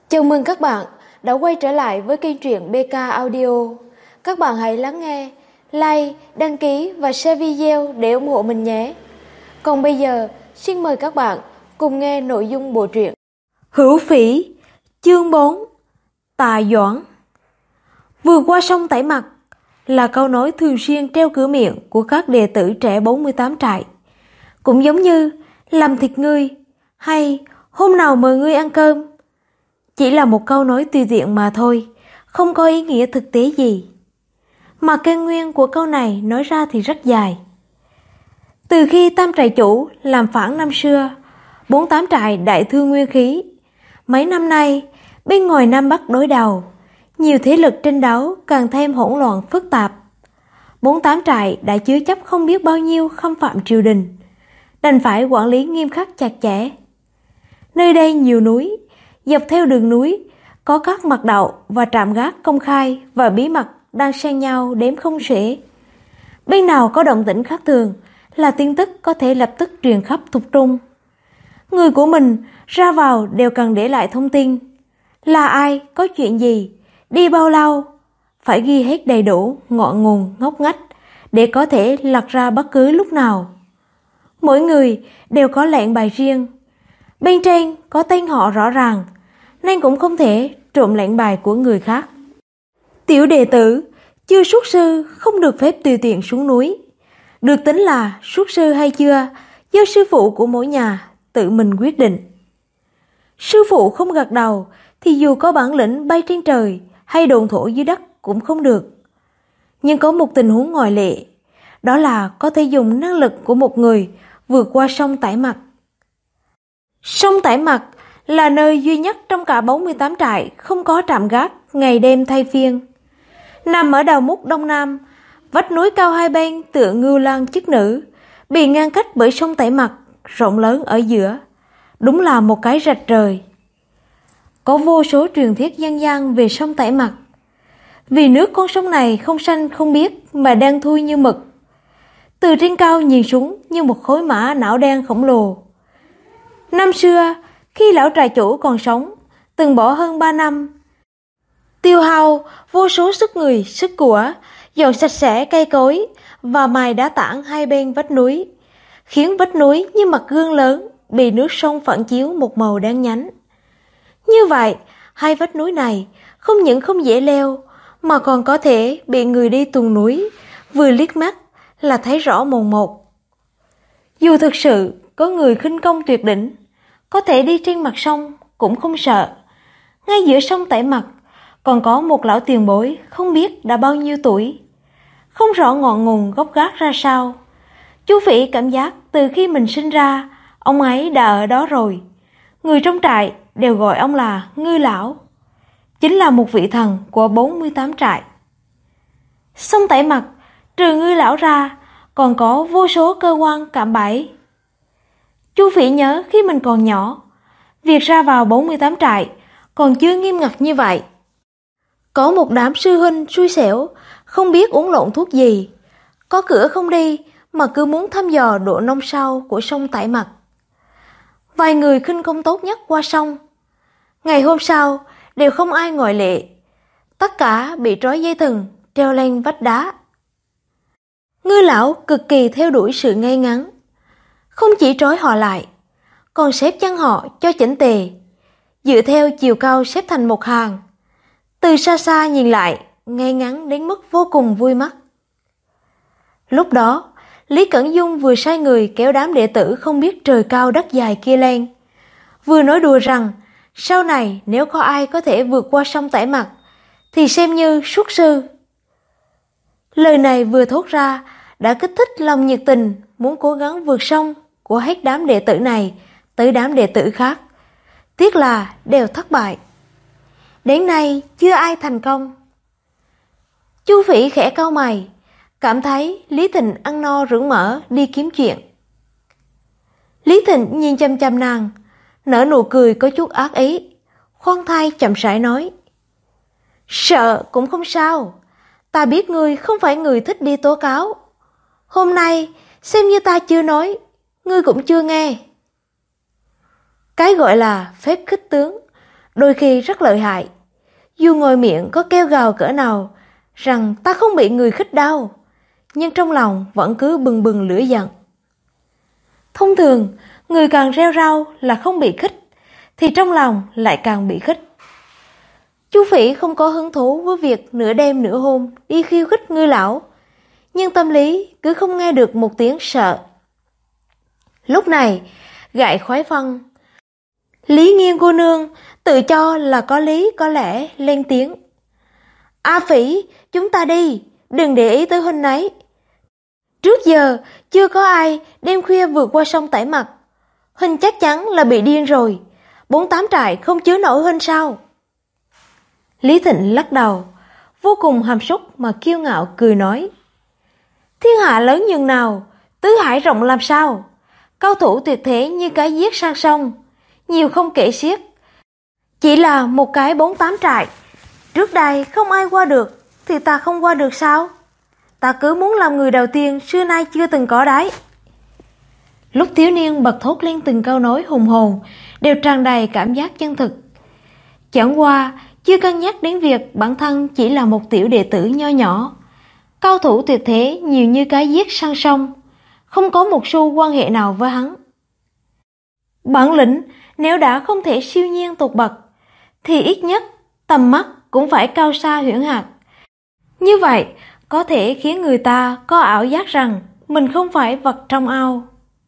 Chào mừng các bạn đã quay trở lại với kênh truyện BK Audio. Các bạn hãy lắng nghe, like, đăng ký và share video để ủng hộ mình nhé. Còn bây giờ, xin mời các bạn cùng nghe nội dung bộ truyện Hữu Phỉ, chương 4, Tà Doãn. Vừa qua sông Tải Mặt là câu nói thường xuyên treo cửa miệng của các đệ tử trẻ 48 trại. Cũng giống như làm thịt ngươi hay hôm nào mời ngươi ăn cơm. Chỉ là một câu nói tùy tiện mà thôi, không có ý nghĩa thực tế gì. Mà căn nguyên của câu này nói ra thì rất dài. Từ khi Tam trại chủ làm phản năm xưa, 48 trại đại thương nguyên khí. Mấy năm nay, bên ngoài Nam Bắc đối đầu, nhiều thế lực tranh đấu càng thêm hỗn loạn phức tạp. 48 trại đã chứa chấp không biết bao nhiêu khâm phạm triều đình, đành phải quản lý nghiêm khắc chặt chẽ. Nơi đây nhiều núi, dọc theo đường núi có các mặt đạo và trạm gác công khai và bí mật đang xen nhau đếm không xuể. Bên nào có động tĩnh khác thường là tin tức có thể lập tức truyền khắp thuộc trung. Người của mình ra vào đều cần để lại thông tin. Là ai, có chuyện gì, đi bao lâu, phải ghi hết đầy đủ, ngọn nguồn, ngóc ngách để có thể lật ra bất cứ lúc nào. Mỗi người đều có lệnh bài riêng. Bên trên có tên họ rõ ràng, nên cũng không thể trộm lệnh bài của người khác. Tiểu đệ tử chưa xuất sư không được phép tùy tiện xuống núi. Được tính là xuất sư hay chưa do sư phụ của mỗi nhà tự mình quyết định. Sư phụ không gật đầu thì dù có bản lĩnh bay trên trời hay độn thổ dưới đất cũng không được. Nhưng có một tình huống ngoại lệ, đó là có thể dùng năng lực của một người vượt qua sông Tải Mặt. Sông Tải Mặt là nơi duy nhất trong cả 48 trại không có trạm gác ngày đêm thay phiên. Nằm ở đầu mút đông nam, vách núi cao hai bên tựa ngưu lang chức nữ, bị ngăn cách bởi sông Tải Mặt rộng lớn ở giữa. Đúng là một cái rạch trời. Có vô số truyền thuyết dân gian về sông Tải Mặt. Vì nước con sông này không xanh không biếc mà đen thui như mực. Từ trên cao nhìn xuống như một khối mã não đen khổng lồ. Năm xưa, khi lão trại chủ còn sống, từng bỏ hơn 3 năm, tiêu hao vô số sức người, sức của, dọn sạch sẽ cây cối và mài đá tảng hai bên vách núi, khiến vách núi như mặt gương lớn bị nước sông phản chiếu một màu đen nhánh. Như vậy, hai vách núi này không những không dễ leo, mà còn có thể bị người đi tuần núi vừa liếc mắt là thấy rõ mồn một. Dù thực sự có người khinh công tuyệt đỉnh, có thể đi trên mặt sông cũng không sợ. Ngay giữa sông Tải Mặt còn có một lão tiền bối không biết đã bao nhiêu tuổi, không rõ ngọn nguồn gốc gác ra sao. Chú Phỉ cảm giác từ khi mình sinh ra, ông ấy đã ở đó rồi. Người trong trại đều gọi ông là Ngư Lão, chính là một vị thần của 48 trại. Sông Tải Mặt trừ Ngư Lão ra còn có vô số cơ quan cạm bẫy. Chú Phỉ nhớ khi mình còn nhỏ, việc ra vào 48 trại còn chưa nghiêm ngặt như vậy. Có một đám sư huynh xui xẻo, không biết uống lộn thuốc gì, có cửa không đi mà cứ muốn thăm dò độ nông sâu của sông Tải Mặt. Vài người khinh công tốt nhất qua sông, ngày hôm sau đều không ai ngoại lệ, tất cả bị trói dây thừng treo lên vách đá. Ngư Lão cực kỳ theo đuổi sự ngay ngắn, không chỉ trói họ lại, còn xếp chân họ cho chỉnh tề, dựa theo chiều cao xếp thành một hàng. Từ xa xa nhìn lại, ngay ngắn đến mức vô cùng vui mắt. Lúc đó, Lý Cẩn Dung vừa sai người kéo đám đệ tử không biết trời cao đất dài kia lên, vừa nói đùa rằng sau này nếu có ai có thể vượt qua sông Tải Mặt thì xem như xuất sư. Lời này vừa thốt ra đã kích thích lòng nhiệt tình muốn cố gắng vượt sông của hết đám đệ tử này tới đám đệ tử khác. Tiếc là đều thất bại. Đến nay chưa ai thành công. Chú Phỉ khẽ cau mày, cảm thấy Lý Thịnh ăn no rưỡng mỡ đi kiếm chuyện. Lý Thịnh nhìn chăm chăm nàng, nở nụ cười có chút ác ý, khoan thai chậm rãi nói: Sợ cũng không sao, ta biết ngươi không phải người thích đi tố cáo. Hôm nay xem như ta chưa nói, ngươi cũng chưa nghe. Cái gọi là phép khích tướng, đôi đôi khi rất lợi hại. Dù ngồi miệng có kêu gào cỡ nào rằng ta không bị người khích đâu, nhưng trong lòng vẫn cứ bừng bừng lửa giận. Thông thường, người càng reo rao là không bị khích, thì trong lòng lại càng bị khích. Chú Phỉ không có hứng thú với việc nửa đêm nửa hôm đi khiêu khích Ngư lão, nhưng tâm lý cứ không nghe được một tiếng sợ. Lúc này, gại khoái phân, Lý Nghiên cô nương tự cho là có lý có lẽ lên tiếng. A Phỉ, chúng ta đi, đừng để ý tới huynh ấy. Trước giờ chưa có ai đêm khuya vượt qua sông Tải Mặt. Huynh chắc chắn là bị điên rồi. 48 trại không chứa nổi huynh sao? Lý Thịnh lắc đầu, vô cùng hàm súc mà kiêu ngạo cười nói. Thiên hạ lớn nhường nào, tứ hải rộng làm sao? Cao thủ tuyệt thế như cái giết sang sông, nhiều không kể xiết. Chỉ là một cái 48 trại, trước đây không ai qua được, thì ta không qua được sao? Ta cứ muốn làm người đầu tiên xưa nay chưa từng có đấy. Lúc thiếu niên bật thốt lên từng câu nói hùng hồn, đều tràn đầy cảm giác chân thực. Chẳng qua, chưa cân nhắc đến việc bản thân chỉ là một tiểu đệ tử nho nhỏ. Cao thủ tuyệt thế nhiều như cái giết sang sông, không có một xu quan hệ nào với hắn. Bản lĩnh nếu đã không thể siêu nhiên tột bậc, thì ít nhất tầm mắt cũng phải cao xa huyễn hạt. Như vậy, có thể khiến người ta có ảo giác rằng mình không phải vật trong ao.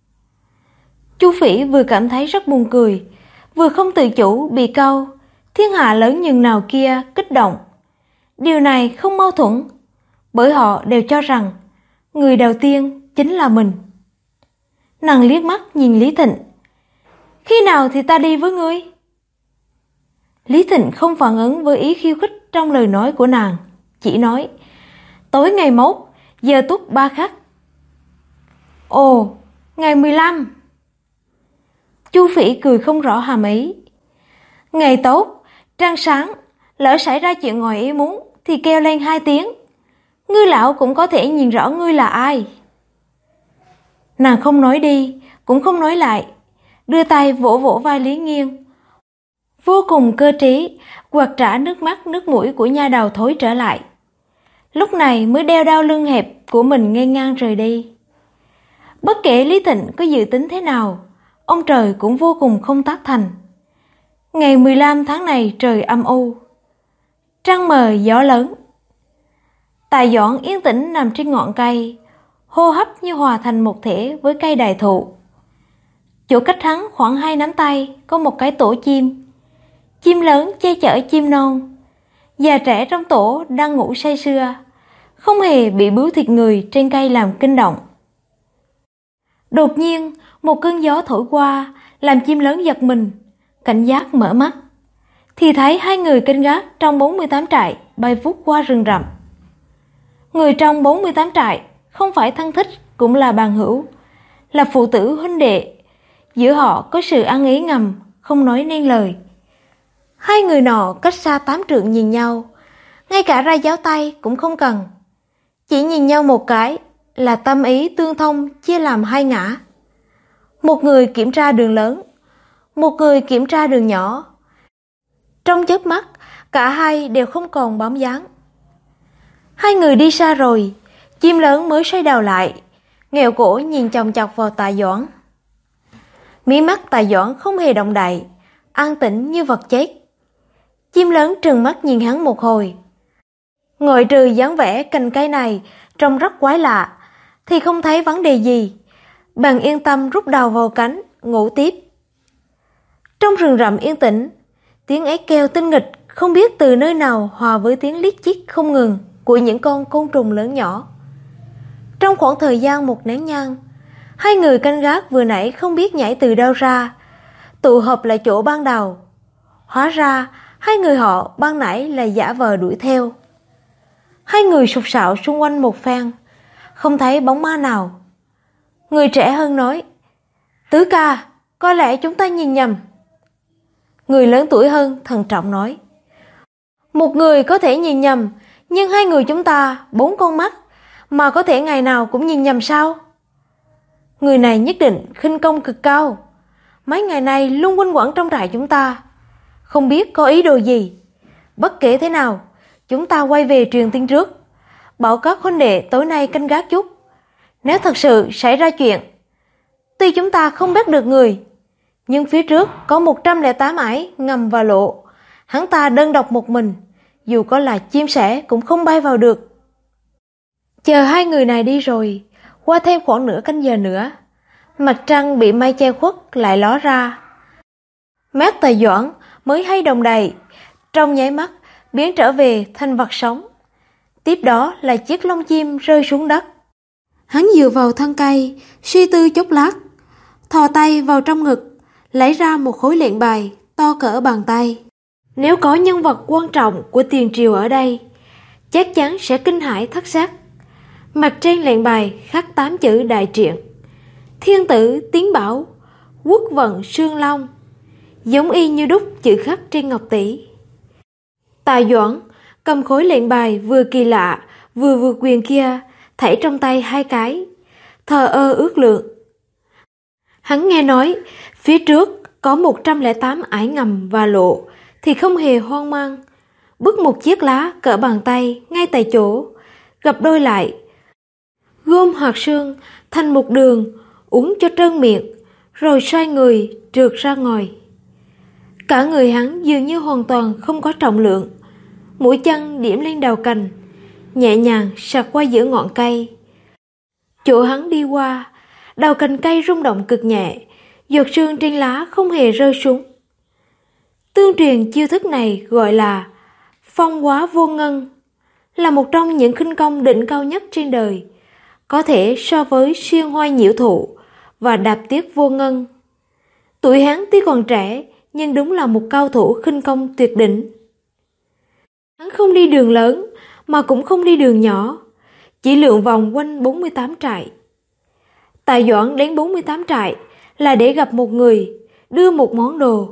Chu Phỉ vừa cảm thấy rất buồn cười, vừa không tự chủ bị câu thiên hạ lớn nhường nào kia kích động. Điều này không mâu thuẫn, bởi họ đều cho rằng người đầu tiên chính là mình. Nàng liếc mắt nhìn Lý Thịnh. Khi nào thì ta đi với ngươi? Lý Thịnh không phản ứng với ý khiêu khích trong lời nói của nàng, chỉ nói tối ngày mốt, giờ tuất 3 khắc. Ồ, ngày 15. Chu Phỉ cười không rõ hàm ý. Ngày tốt, trăng sáng, lỡ xảy ra chuyện ngoài ý muốn thì kêu lên 2 tiếng. Ngư lão cũng có thể nhìn rõ ngươi là ai. Nàng không nói đi, cũng không nói lại, đưa tay vỗ vỗ vai Lý Nghiên. Vô cùng cơ trí, quạt trả nước mắt nước mũi của nha đầu thối trở lại. Lúc này mới đeo đao lưng hẹp của mình nghênh ngang rời đi. Bất kể Lý Thịnh có dự tính thế nào, ông trời cũng vô cùng không tác thành. Ngày 15 tháng này trời âm u, trăng mờ gió lớn. Tài Doãn yên tĩnh nằm trên ngọn cây, hô hấp như hòa thành một thể với cây đại thụ. Chỗ cách hắn khoảng 2 nắm tay có một cái tổ chim. Chim lớn che chở chim non. Già trẻ trong tổ đang ngủ say sưa, không hề bị bướu thịt người trên cây làm kinh động. Đột nhiên, một cơn gió thổi qua, làm chim lớn giật mình, cảnh giác mở mắt. Thì thấy 2 người canh gác trong 48 trại bay vút qua rừng rậm. Người trong 48 trại không phải thân thích cũng là bằng hữu, là phụ tử huynh đệ. Giữa họ có sự ăn ý ngầm, không nói nên lời. 2 người nọ cách xa 8 trượng nhìn nhau, ngay cả ra giáo tay cũng không cần. Chỉ nhìn nhau một cái là tâm ý tương thông chia làm 2 ngã. Một người kiểm tra đường lớn, một người kiểm tra đường nhỏ. Trong chớp mắt, cả hai đều không còn bóng dáng. 2 người đi xa rồi, chim lớn mới xoay đầu lại, nghẹo cổ nhìn chòng chọc vào Tài Doãn. Mí mắt Tài Doãn không hề động đậy, an tĩnh như vật chết. Chim lớn trừng mắt nhìn hắn một hồi. Ngoại trừ dáng vẻ cành cây này trông rất quái lạ, thì không thấy vấn đề gì. Bèn yên tâm rút đầu vào cánh, ngủ tiếp. Trong rừng rậm yên tĩnh, tiếng éc kêu tinh nghịch không biết từ nơi nào hòa với tiếng liếc chít không ngừng của những con côn trùng lớn nhỏ. Trong khoảng thời gian một nén nhang, 2 người canh gác vừa nãy không biết nhảy từ đâu ra, tụ hợp lại chỗ ban đầu. Hóa ra 2 người họ ban nãy là giả vờ đuổi theo. 2 người sục sạo xung quanh một phen, không thấy bóng ma nào. Người trẻ hơn nói, Tứ ca, có lẽ chúng ta nhìn nhầm. Người lớn tuổi hơn thận trọng nói, một người có thể nhìn nhầm, nhưng 2 người chúng ta 4 con mắt, mà có thể ngày nào cũng nhìn nhầm sao? Người này nhất định khinh công cực cao, mấy ngày nay luôn quanh quẩn trong trại chúng ta, không biết có ý đồ gì. Bất kể thế nào, chúng ta quay về truyền tin trước, bảo các huynh đệ tối nay canh gác chút. Nếu thật sự xảy ra chuyện, tuy chúng ta không bắt được người, nhưng phía trước có 108 ải ngầm và lộ. Hắn ta đơn độc một mình, dù có là chim sẻ cũng không bay vào được. Chờ hai người này đi rồi, qua thêm khoảng nửa canh giờ nữa, mặt trăng bị mây che khuất lại ló ra. Mắt Tài Doãn mới hay đồng đầy, trong nháy mắt biến trở về thành vật sống. Tiếp đó là chiếc lông chim rơi xuống đất. Hắn dựa vào thân cây, suy tư chốc lát, thò tay vào trong ngực, lấy ra một khối lệnh bài to cỡ bàn tay. Nếu có nhân vật quan trọng của tiền triều ở đây, chắc chắn sẽ kinh hãi thất sắc. Mặt trên lệnh bài khắc 8 chữ đại truyện: Thiên tử Tiến Bảo, quốc vận Sương Long, giống y như đúc chữ khắc trên ngọc tỷ. Tài Doãn cầm khối lệnh bài vừa kỳ lạ vừa vượt quyền kia, thảy trong tay hai cái, thờ ơ ước lượng. Hắn nghe nói phía trước có 108 ải ngầm và lộ thì không hề hoang mang, bứt một chiếc lá cỡ bàn tay ngay tại chỗ, gập đôi lại, gom hạt sương thành một đường, uống cho trơn miệng, rồi xoay người trượt ra ngoài. Cả người hắn dường như hoàn toàn không có trọng lượng, mũi chân điểm lên đầu cành, nhẹ nhàng sạc qua giữa ngọn cây. Chỗ hắn đi qua, đầu cành cây rung động cực nhẹ, giọt sương trên lá không hề rơi xuống. Tương truyền chiêu thức này gọi là phong hóa vô ngân, là một trong những khinh công đỉnh cao nhất trên đời, có thể so với xuyên hoa nhiễu thụ và đạp tiết vô ngân. Tuổi hắn tuy còn trẻ nhưng đúng là một cao thủ khinh công tuyệt đỉnh. Hắn không đi đường lớn mà cũng không đi đường nhỏ, chỉ lượn vòng quanh 48 trại. Tài Doãn đến 48 trại là để gặp một người, đưa một món đồ.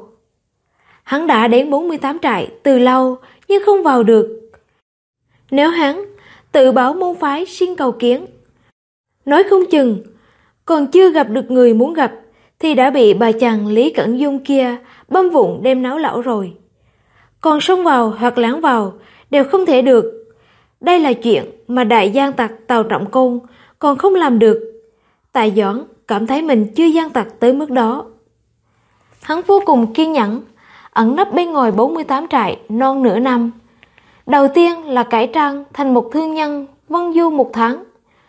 Hắn đã đến 48 trại từ lâu nhưng không vào được. Nếu hắn tự báo môn phái xin cầu kiến, nói không chừng còn chưa gặp được người muốn gặp thì đã bị bà chàng Lý Cẩn Dung kia băm vụn đem náo lẩu rồi. Còn xông vào hoặc láng vào đều không thể được. Đây là chuyện mà đại gian tặc Tào Trọng Côn còn không làm được. Tài Doãn cảm thấy mình chưa gian tặc tới mức đó. Hắn vô cùng kiên nhẫn, ẩn nấp bên ngoài 48 trại non nửa năm. Đầu tiên là cải trang thành một thương nhân vân du 1 tháng.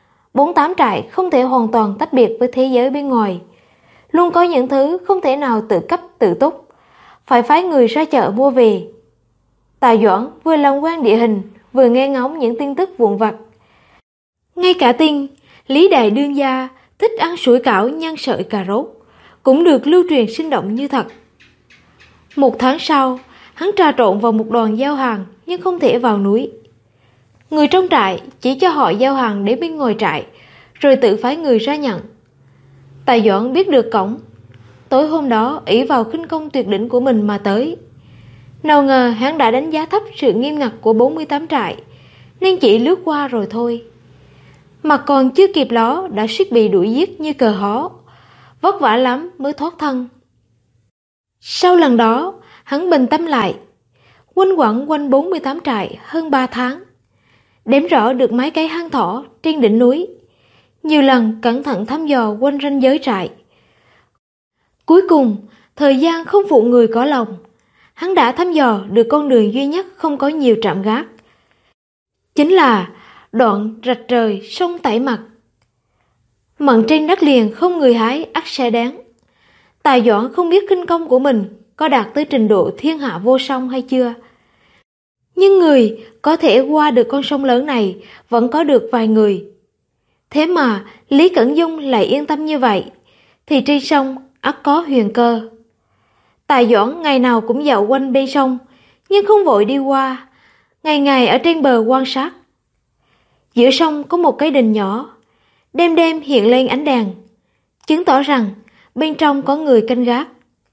48 trại không thể hoàn toàn tách biệt với thế giới bên ngoài. Luôn có những thứ không thể nào tự cấp tự túc, phải phái người ra chợ mua về. Tài Doãn vừa làm quen địa hình, vừa nghe ngóng những tin tức vụn vặt. Ngay cả tin Lý Đại Đương gia thích ăn sủi cảo nhân sợi cà rốt cũng được lưu truyền sinh động như thật. 1 tháng sau, hắn trà trộn vào một đoàn giao hàng nhưng không thể vào núi. Người trong trại chỉ cho họ giao hàng đến bên ngoài trại, rồi tự phái người ra nhận. Tài Doãn biết được cổng. Tối hôm đó ỷ vào khinh công tuyệt đỉnh của mình mà tới. Nào ngờ hắn đã đánh giá thấp sự nghiêm ngặt của 48 trại, nên chỉ lướt qua rồi thôi. Mà còn chưa kịp ló đã suýt bị đuổi giết như cờ hó, vất vả lắm mới thoát thân. Sau lần đó, hắn bình tâm lại, quanh quẩn quanh 48 trại hơn 3 tháng, đếm rõ được mấy cái hang thỏ trên đỉnh núi, nhiều lần cẩn thận thăm dò quanh ranh giới trại. Cuối cùng, thời gian không phụ người có lòng, hắn đã thăm dò được con đường duy nhất không có nhiều trạm gác. Chính là đoạn rạch rời sông Tẩy Mặt. Mận trên đất liền không người hái ắt sẽ đáng. Tài Doãn không biết khinh công của mình có đạt tới trình độ thiên hạ vô song hay chưa. Nhưng người có thể qua được con sông lớn này vẫn có được vài người. Thế mà Lý Cẩn Dung lại yên tâm như vậy, thì trên sông ắt có huyền cơ. Tài Doãn ngày nào cũng dạo quanh bên sông, nhưng không vội đi qua, ngày ngày ở trên bờ quan sát. Giữa sông có một cái đình nhỏ, đêm đêm hiện lên ánh đèn, chứng tỏ rằng bên trong có người canh gác.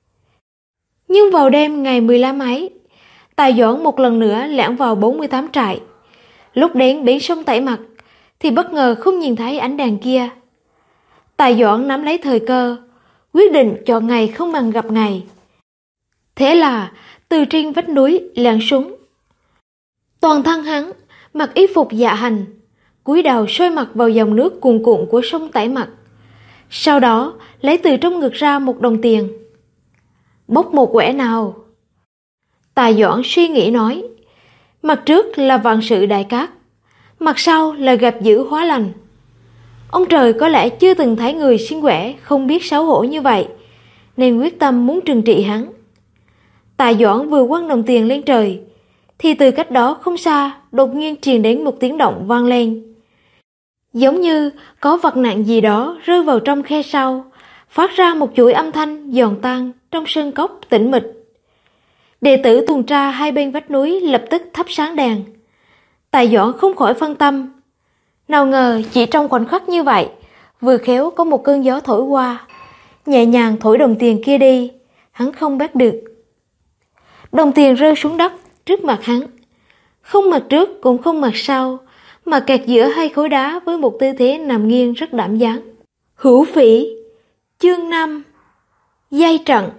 Nhưng vào đêm ngày 15 ấy, Tài Doãn một lần nữa lẻn vào 48 trại. Lúc đến bến sông Tẩy Mặt thì bất ngờ không nhìn thấy ánh đèn kia. Tài Doãn nắm lấy thời cơ, quyết định chọn ngày không bằng gặp ngày. Thế là từ trên vách núi lặn xuống. Toàn thân hắn mặc y phục dạ hành, cúi đầu soi mặt vào dòng nước cuồn cuộn của sông Tải Mặt. Sau đó lấy từ trong ngực ra một đồng tiền. Bốc một quẻ nào. Tài Doãn suy nghĩ nói, mặt trước là vạn sự đại cát, mặt sau là gặp dữ hóa lành. Ông trời có lẽ chưa từng thấy người xin quẻ không biết xấu hổ như vậy, nên quyết tâm muốn trừng trị hắn. Tài Doãn vừa quăng đồng tiền lên trời, thì từ cách đó không xa đột nhiên truyền đến một tiếng động vang lên. Giống như có vật nặng gì đó rơi vào trong khe sau, phát ra một chuỗi âm thanh giòn tan trong sơn cốc tĩnh mịch. Đệ tử tuần tra hai bên vách núi lập tức thắp sáng đèn. Tài Doãn không khỏi phân tâm. Nào ngờ chỉ trong khoảnh khắc như vậy, vừa khéo có một cơn gió thổi qua, nhẹ nhàng thổi đồng tiền kia đi, hắn không bắt được. Đồng tiền rơi xuống đất trước mặt hắn, không mặt trước cũng không mặt sau, mà kẹt giữa hai khối đá với một tư thế nằm nghiêng rất đảm dáng. Hữu Phỉ, chương 5, dây trận.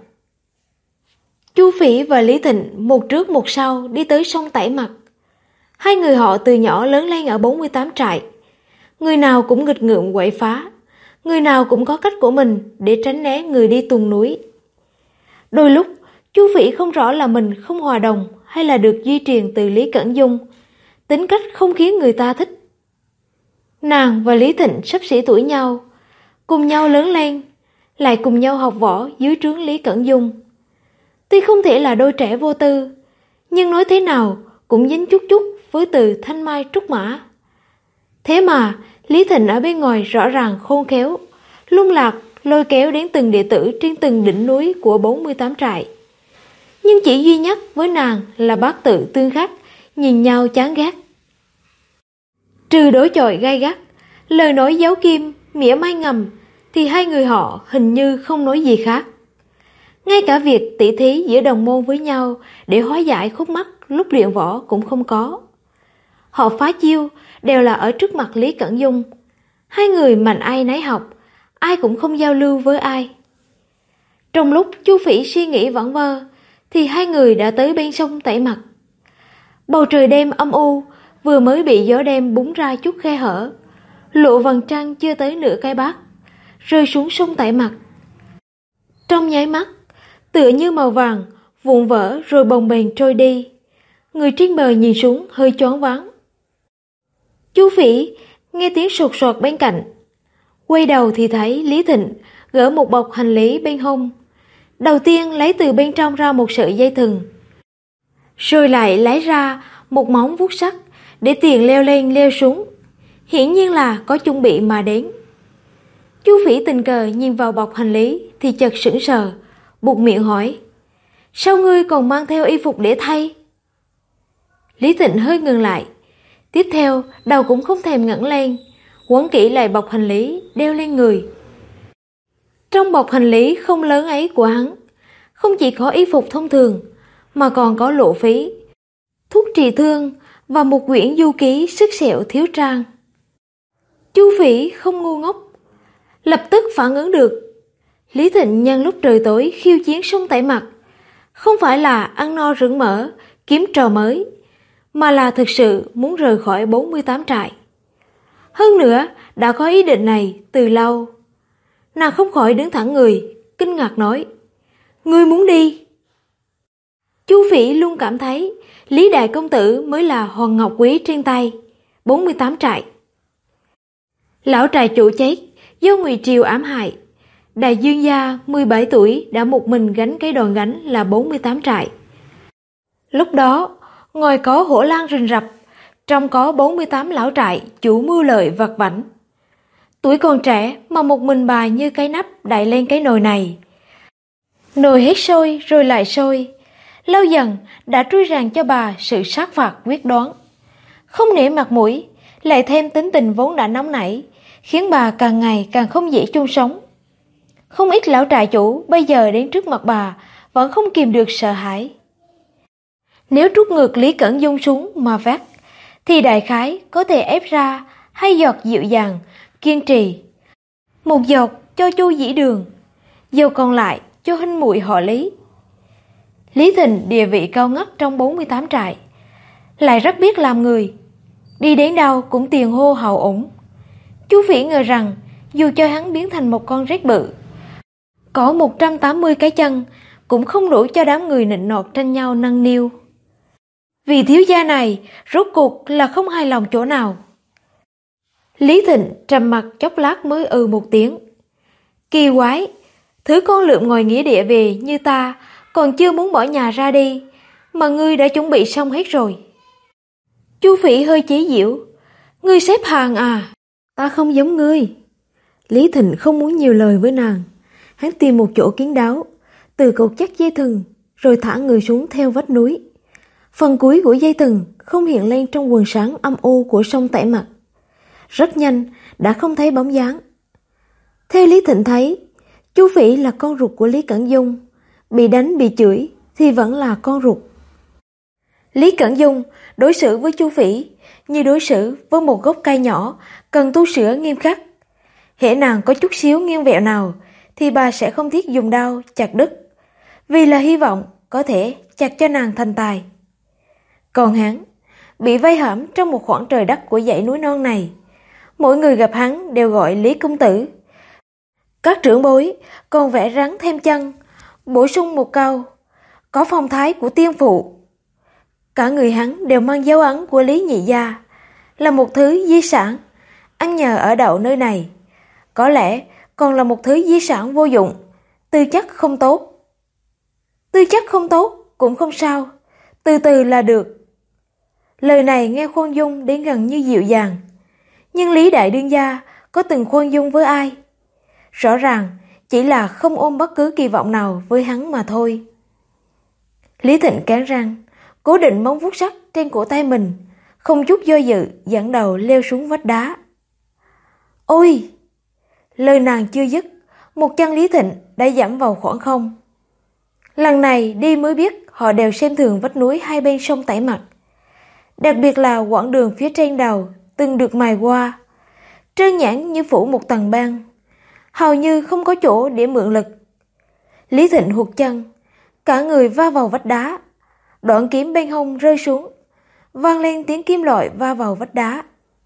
Chu Phỉ và Lý Thịnh một trước một sau đi tới sông Tải Mặt. Hai người họ từ nhỏ lớn lên ở 48 trại, người nào cũng nghịch ngợm quậy phá, người nào cũng có cách của mình để tránh né người đi tuần núi. Đôi lúc Chu Phỉ không rõ là mình không hòa đồng hay là được di truyền từ Lý Cẩn Dung, tính cách không khiến người ta thích. Nàng và Lý Thịnh xấp xỉ tuổi nhau, cùng nhau lớn lên, lại cùng nhau học võ dưới trướng Lý Cẩn Dung. Tuy không thể là đôi trẻ vô tư, nhưng nói thế nào cũng dính chút chút với từ thanh mai trúc mã. Thế mà Lý Thịnh ở bên ngoài rõ ràng khôn khéo, lung lạc lôi kéo đến từng đệ tử trên từng đỉnh núi của 48 trại. Nhưng chỉ duy nhất với nàng là bát tự tương khắc, nhìn nhau chán ghét. Trừ đối chọi gay gắt, lời nói giấu kim, mỉa mai ngầm, thì hai người họ hình như không nói gì khác. Ngay cả việc tỉ thí giữa đồng môn với nhau để hóa giải khúc mắc lúc luyện võ cũng không có. Họ phá chiêu đều là ở trước mặt Lý Cẩn Dung. Hai người mạnh ai nấy học, ai cũng không giao lưu với ai. Trong lúc Chu Phỉ suy nghĩ vẩn vơ, thì hai người đã tới bên sông Tải Mặt. Bầu trời đêm âm u, vừa mới bị gió đêm búng ra chút khe hở, lụa vầng trăng chưa tới nửa cái bát, rơi xuống sông Tải Mặt. Trong nháy mắt, tựa như màu vàng, vụn vỡ rồi bồng bềnh trôi đi. Người trên bờ nhìn xuống hơi choáng váng. Chu Phỉ nghe tiếng sột soạt bên cạnh, quay đầu thì thấy Lý Thịnh gỡ một bọc hành lý bên hông. Đầu tiên lấy từ bên trong ra một sợi dây thừng, rồi lại lấy ra một móng vuốt sắt để tiền leo lên leo xuống, hiển nhiên là có chuẩn bị mà đến. Chu Phỉ tình cờ nhìn vào bọc hành lý thì chợt sững sờ, buột miệng hỏi, sao ngươi còn mang theo y phục để thay? Lý Thịnh hơi ngừng lại, tiếp theo đầu cũng không thèm ngẩng lên, quấn kỹ lại bọc hành lý đeo lên người. Trong bọc hành lý không lớn ấy của hắn, không chỉ có y phục thông thường, mà còn có lộ phí, thuốc trị thương và một quyển du ký sức sẹo thiếu trang. Chu Phỉ không ngu ngốc, lập tức phản ứng được. Lý Thịnh nhân lúc trời tối khiêu chiến sông Tải Mặt, không phải là ăn no rừng mỡ, kiếm trò mới, mà là thực sự muốn rời khỏi 48 trại. Hơn nữa, đã có ý định này từ lâu. Nàng không khỏi đứng thẳng người, kinh ngạc nói, ngươi muốn đi? Chu Phỉ luôn cảm thấy Lý Đại Công Tử mới là hòn ngọc quý trên tay 48 trại. Lão trại chủ chết do Ngụy Triều ám hại. Đại Dương gia 17 tuổi đã một mình gánh cái đòn gánh là 48 trại. Lúc đó, ngoài có hổ lang rình rập, trong có 48 lão trại chủ mưu lợi vặt vãnh. Tuổi còn trẻ mà một mình bà như cái nắp đậy lên cái nồi này. Nồi hết sôi rồi lại sôi, lâu dần đã trui ràng cho bà sự sát phạt quyết đoán. Không nể mặt mũi, lại thêm tính tình vốn đã nóng nảy, khiến bà càng ngày càng không dễ chung sống. Không ít lão trại chủ bây giờ đến trước mặt bà vẫn không kìm được sợ hãi. Nếu trút ngược Lý Cẩn Dung xuống mà vác, thì đại khái có thể ép ra 2 giọt dịu dàng, kiên trì. 1 giọt cho Chu Dĩ Đường, giọt còn lại cho huynh muội họ Lý. Lý Thịnh địa vị cao ngất trong 48 trại, lại rất biết làm người, đi đến đâu cũng tiền hô hậu ủng. Chú Phỉ ngờ rằng dù cho hắn biến thành một con rết bự, có 180 cái chân, cũng không đủ cho đám người nịnh nọt tranh nhau nâng niu. Vì thiếu gia này rốt cuộc là không hài lòng chỗ nào. Lý Thịnh trầm mặc chốc lát mới một tiếng. Kỳ quái, thứ con lượm ngồi nghĩa địa về như ta còn chưa muốn bỏ nhà ra đi, mà ngươi đã chuẩn bị xong hết rồi. Chú Phỉ hơi chế giễu. Ngươi xếp hàng à? Ta không giống ngươi. Lý Thịnh không muốn nhiều lời với nàng. Hắn tìm một chỗ kín đáo, từ cột chắc dây thừng, rồi thả người xuống theo vách núi. Phần cuối của dây thừng không hiện lên trong quần sáng âm u của sông Tẻ Mặt. Rất nhanh đã không thấy bóng dáng. Theo Lý Thịnh thấy, chú Phỉ là con ruột của Lý Cẩn Dung, bị đánh bị chửi thì vẫn là con ruột. Lý Cẩn Dung đối xử với chú Phỉ như đối xử với một gốc cây nhỏ cần tu sửa nghiêm khắc. Hễ nàng có chút xíu nghiêng vẹo nào thì bà sẽ không tiếc dùng đao chặt đứt, vì là hy vọng có thể chặt cho nàng thành tài. Còn hắn bị vây hãm trong một khoảng trời đất của dãy núi non này, mỗi người gặp hắn đều gọi Lý công tử. Các trưởng bối còn vẽ rắn thêm chân, bổ sung một câu có phong thái của tiên phụ. Cả người hắn đều mang dấu ấn của Lý nhị gia, là một thứ di sản ăn nhờ ở đậu nơi này, có lẽ còn là một thứ di sản vô dụng, tư chất không tốt. Tư chất không tốt cũng không sao, từ từ là được. Lời này nghe khoan dung đến gần như dịu dàng, nhưng Lý đại đương gia có từng khoan dung với ai? Rõ ràng chỉ là không ôm bất cứ kỳ vọng nào với hắn mà thôi. Lý Thịnh cắn răng, cố định móng vuốt sắt trên cổ tay mình, không chút do dự dẫn đầu leo xuống vách đá. Ôi! Lời nàng chưa dứt, một chân Lý Thịnh đã dẫm vào khoảng không. Lần này đi mới biết họ đều xem thường vách núi hai bên sông Tẻ Mặt, đặc biệt là quãng đường phía trên đầu từng được mài qua, trơn nhẵn như phủ một tầng băng, hầu như không có chỗ để mượn lực. Lý Thịnh hụt chân, cả người va vào vách đá, đoạn kiếm bên hông rơi xuống, vang lên tiếng kim loại va vào vách đá.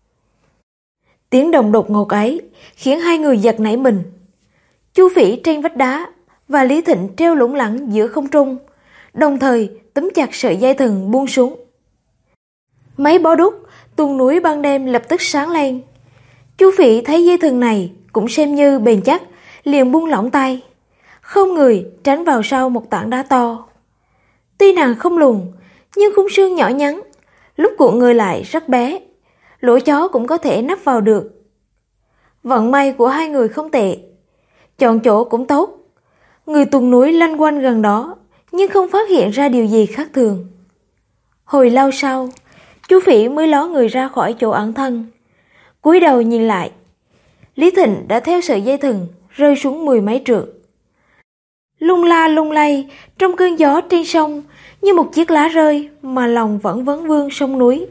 Tiếng động đột ngột ấy khiến hai người giật nảy mình. Chú Phỉ trên vách đá và Lý Thịnh treo lủng lẳng giữa không trung, đồng thời túm chặt sợi dây thừng buông xuống. Mấy bó đuốc tuôn núi ban đêm lập tức sáng lên. Chú Phỉ thấy dây thừng này cũng xem như bền chắc, liền buông lỏng tay, không người tránh vào sau một tảng đá to. Tuy nàng không lùn, nhưng khung xương nhỏ nhắn, lúc cuộn người lại rất bé, lỗ chó cũng có thể nắp vào được. Vận may của hai người không tệ, chọn chỗ cũng tốt. Người tuần núi lanh quanh gần đó, nhưng không phát hiện ra điều gì khác thường. Hồi lâu sau, chú Phỉ mới ló người ra khỏi chỗ ẩn thân, cúi đầu nhìn lại. Lý Thịnh đã theo sợi dây thừng rơi xuống 10 mấy trượng. Lung la lung lay trong cơn gió trên sông, như một chiếc lá rơi mà lòng vẫn vấn vương sông núi.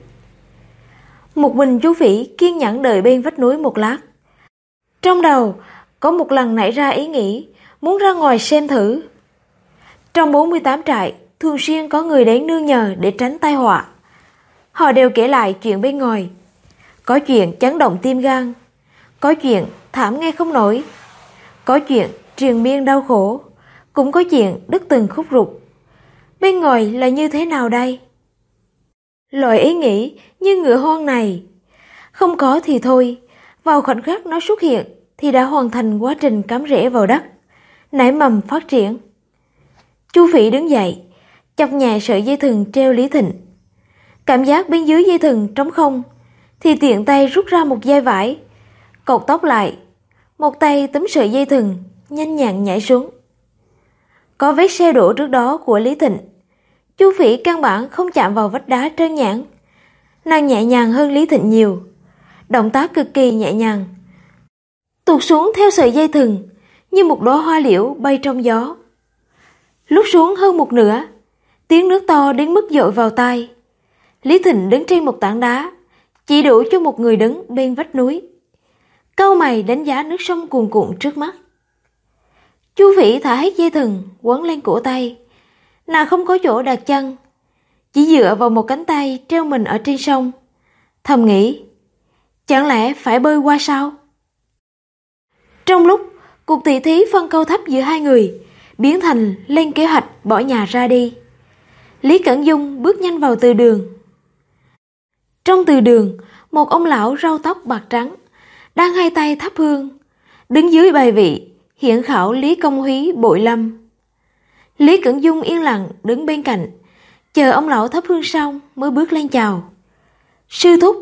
Một mình chú Phỉ kiên nhẫn đợi bên vách núi một lát. Trong đầu có một lần nảy ra ý nghĩ muốn ra ngoài xem thử. Trong 48 trại thường xuyên có người đến nương nhờ để tránh tai họa. Họ đều kể lại chuyện bên ngoài. Có chuyện chấn động tim gan, có chuyện thảm nghe không nổi, có chuyện triền miên đau khổ, cũng có chuyện đứt từng khúc ruột. Bên ngoài là như thế nào đây? Loại ý nghĩ như ngựa hoang này, không có thì thôi, vào khoảnh khắc nó xuất hiện thì đã hoàn thành quá trình cắm rễ vào đất, nảy mầm phát triển. Chú Phỉ đứng dậy, chọc nhẹ sợi dây thừng treo Lý Thịnh. Cảm giác bên dưới dây thừng trống không, thì tiện tay rút ra một dây vải, cột tóc lại, một tay túm sợi dây thừng, nhanh nhẹn nhảy xuống. Có vết xe đổ trước đó của Lý Thịnh, chú Phỉ căn bản không chạm vào vách đá trơn nhẵn. Nàng nhẹ nhàng hơn Lý Thịnh nhiều, động tác cực kỳ nhẹ nhàng, tuột xuống theo sợi dây thừng như một đóa hoa liễu bay trong gió. Lúc xuống hơn một nửa, tiếng nước to đến mức dội vào tai. Lý Thịnh đứng trên một tảng đá, chỉ đủ cho một người đứng bên vách núi. Cau mày đánh giá nước sông cuồn cuộn trước mắt. Chú Phỉ thả hết dây thừng quấn lên cổ tay. Nàng không có chỗ đặt chân, chỉ dựa vào một cánh tay treo mình ở trên sông. Thầm nghĩ, chẳng lẽ phải bơi qua sao? Trong lúc cuộc tỷ thí phân cao thấp giữa hai người biến thành lên kế hoạch bỏ nhà ra đi, Lý Cẩn Dung bước nhanh vào từ đường. Trong từ đường, một ông lão râu tóc bạc trắng đang hai tay thắp hương, đứng dưới bài vị hiển khảo Lý Công Húy bội lâm. Lý Cẩn Dung yên lặng đứng bên cạnh, chờ ông lão thắp hương xong mới bước lên chào. Sư thúc.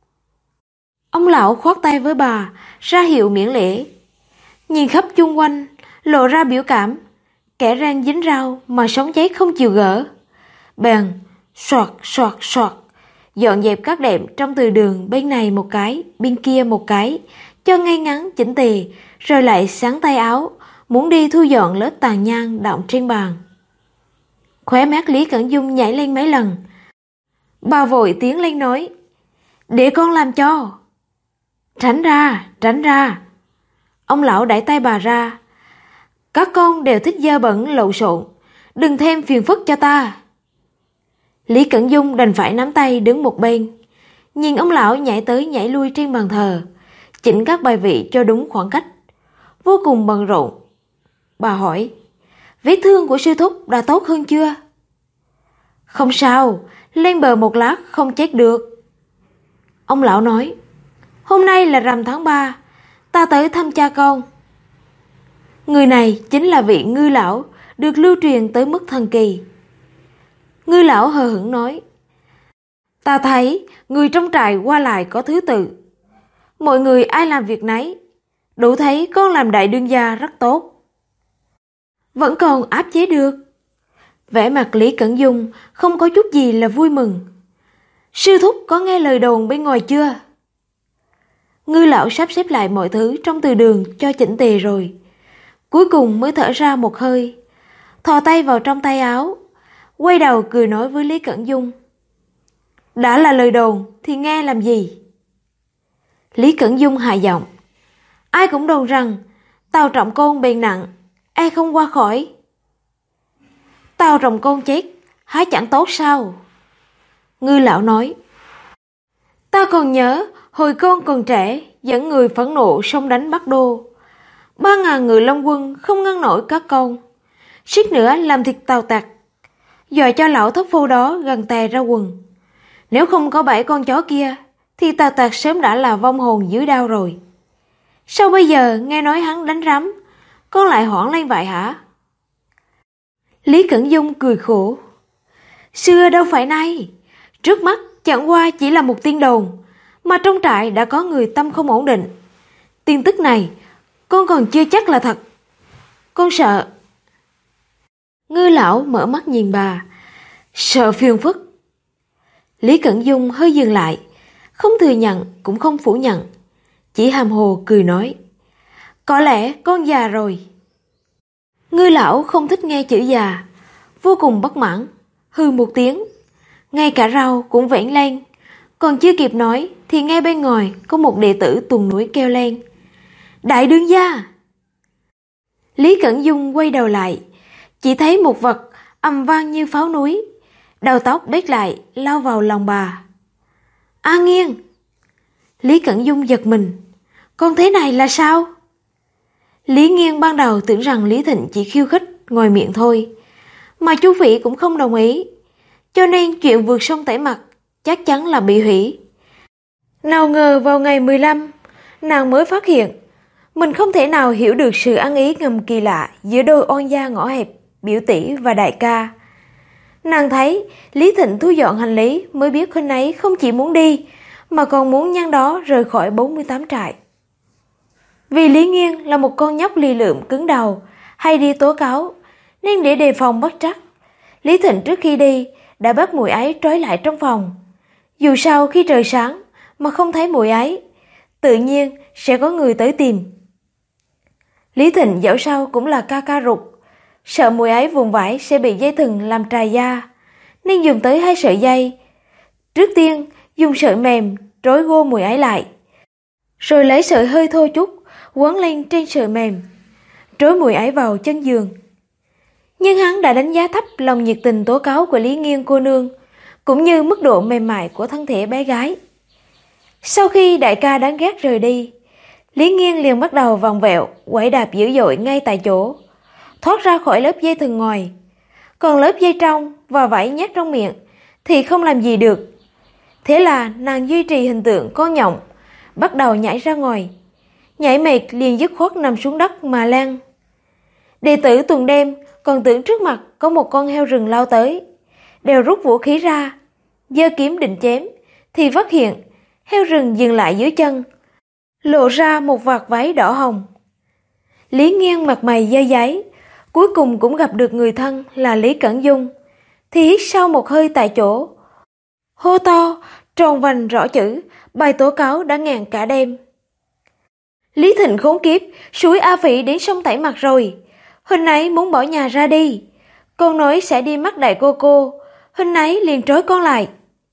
Ông lão khoát tay với bà, ra hiệu miễn lễ. Nhìn khắp chung quanh, lộ ra biểu cảm, kẻ rang dính rau mà sống cháy không chịu gỡ. Bèn soạt soạt soạt dọn dẹp các đệm trong từ đường, bên này một cái, bên kia một cái, cho ngay ngắn chỉnh tề, rồi lại xắn tay áo, muốn đi thu dọn lớp tàn nhang đọng trên bàn. Khóe mắt Lý Cẩn Dung nhảy lên mấy lần. Bà vội tiến lên nói, để con làm cho. Tránh ra, tránh ra. Ông lão đẩy tay bà ra. Các con đều thích dơ bẩn lộn xộn, đừng thêm phiền phức cho ta. Lý Cẩn Dung đành phải nắm tay đứng một bên, nhìn ông lão nhảy tới nhảy lui trên bàn thờ, chỉnh các bài vị cho đúng khoảng cách, vô cùng bận rộn. Bà hỏi, vết thương của sư thúc đã tốt hơn chưa? Không sao, lên bờ một lát không chết được. Ông lão nói, hôm nay là rằm tháng 3, ta tới thăm cha con. Người này chính là vị Ngư lão được lưu truyền tới mức thần kỳ. Ngư lão hờ hững nói, ta thấy người trong trại qua lại có thứ tự, mọi người ai làm việc nấy, đủ thấy con làm đại đương gia rất tốt. Vẫn còn áp chế được. Vẻ mặt Lý Cẩn Dung không có chút gì là vui mừng. Sư thúc có nghe lời đồn bên ngoài chưa? Ngư lão sắp xếp lại mọi thứ trong từ đường cho chỉnh tề rồi, cuối cùng mới thở ra một hơi, thò tay vào trong tay áo, quay đầu cười nói với Lý Cẩn Dung, đã là lời đồn thì nghe làm gì? Lý Cẩn Dung hạ giọng, ai cũng đồn rằng Tào Trọng Côn bệnh nặng, e không qua khỏi. Tào Trọng Côn chết, há chẳng tốt sao? Ngư lão nói, ta còn nhớ hồi con còn trẻ dẫn người phẫn nộ xông đánh Bắc Đô, 3.000 người Long quân không ngăn nổi các con, suýt nữa làm thịt Tào Tặc, dọa cho lão thất phu đó gần tè ra quần. Nếu không có 7 con chó kia thì Tào Tặc sớm đã là vong hồn dưới đao rồi. Sao bây giờ nghe nói hắn đánh rắm, con lại hoảng lên vậy hả? Lý Cẩn Dung cười khổ, xưa đâu phải nay, trước mắt chẳng qua chỉ là một tin đồn, mà trong trại đã có người tâm không ổn định. Tin tức này con còn chưa chắc là thật, con sợ. Ngư lão mở mắt nhìn bà, sợ phiền phức. Lý Cẩn Dung hơi dừng lại, không thừa nhận cũng không phủ nhận, chỉ hàm hồ cười nói, có lẽ con già rồi. Ngư lão không thích nghe chữ già, vô cùng bất mãn, hừ một tiếng, ngay cả rau cũng vểnh lên. Còn chưa kịp nói thì nghe bên ngoài có một đệ tử tuần núi kêu lên, đại đương gia. Lý Cẩn Dung quay đầu lại, chỉ thấy một vật ầm vang như pháo núi, đầu tóc bết lại lao vào lòng bà. A Nghiên! Lý Cẩn Dung giật mình, con thế này là sao? Lý Nghiên ban đầu tưởng rằng Lý Thịnh chỉ khiêu khích ngoài miệng thôi, mà Chu Phỉ cũng không đồng ý, cho nên chuyện vượt sông Tẩy Mặt chắc chắn là bị hủy. Nào ngờ vào ngày 15, nàng mới phát hiện mình không thể nào hiểu được sự ăn ý ngầm kỳ lạ giữa đôi oan gia ngõ hẹp, biểu tỷ và đại ca. Nàng thấy Lý Thịnh thu dọn hành lý mới biết huynh ấy không chỉ muốn đi, mà còn muốn nhân đó rời khỏi 48 trại. Vì Lý Nghiên là một con nhóc lì lượm cứng đầu, hay đi tố cáo, nên để đề phòng bất trắc, Lý Thịnh trước khi đi đã bắt muội ấy trói lại trong phòng. Dù sao khi trời sáng mà không thấy muội ấy, tự nhiên sẽ có người tới tìm. Lý Thịnh dẫu sao cũng là ca ca ruột, sợ muội ấy vùng vãi sẽ bị dây thừng làm trài da, nên dùng tới 2 sợi dây. Trước tiên dùng sợi mềm trói gô muội ấy lại, rồi lấy sợi hơi thô chút quấn lên trên sợi mềm, trói muội ấy vào chân giường. Nhưng hắn đã đánh giá thấp lòng nhiệt tình tố cáo của Lý Nghiên cô nương, cũng như mức độ mềm mại của thân thể bé gái. Sau khi đại ca đáng ghét rời đi, Lý Nghiên liền bắt đầu vòng vẹo, quẩy đạp dữ dội ngay tại chỗ, thoát ra khỏi lớp dây thừng ngoài. Còn lớp dây trong và vảy nhét trong miệng thì không làm gì được. Thế là nàng duy trì hình tượng con nhộng, bắt đầu nhảy ra ngoài. Nhảy mệt liền dứt khoát nằm xuống đất mà lăn. Đệ tử tuần đêm còn tưởng trước mặt có một con heo rừng lao tới, đều rút vũ khí ra, giơ kiếm định chém, thì phát hiện heo rừng dừng lại dưới chân, lộ ra một vạt váy đỏ hồng. Lý Nghiên mặt mày dơ dáy, cuối cùng cũng gặp được người thân là Lý Cẩn Dung, thì hít sâu một hơi tại chỗ, hô to, tròn vành rõ chữ, bài tố cáo đã ngàn cả đêm. Lý Thịnh khốn kiếp, suối A Phỉ đến sông Tẩy Mặt rồi. Huynh ấy muốn bỏ nhà ra đi. Con nói sẽ đi mắt đại cô, huynh ấy liền trói con lại.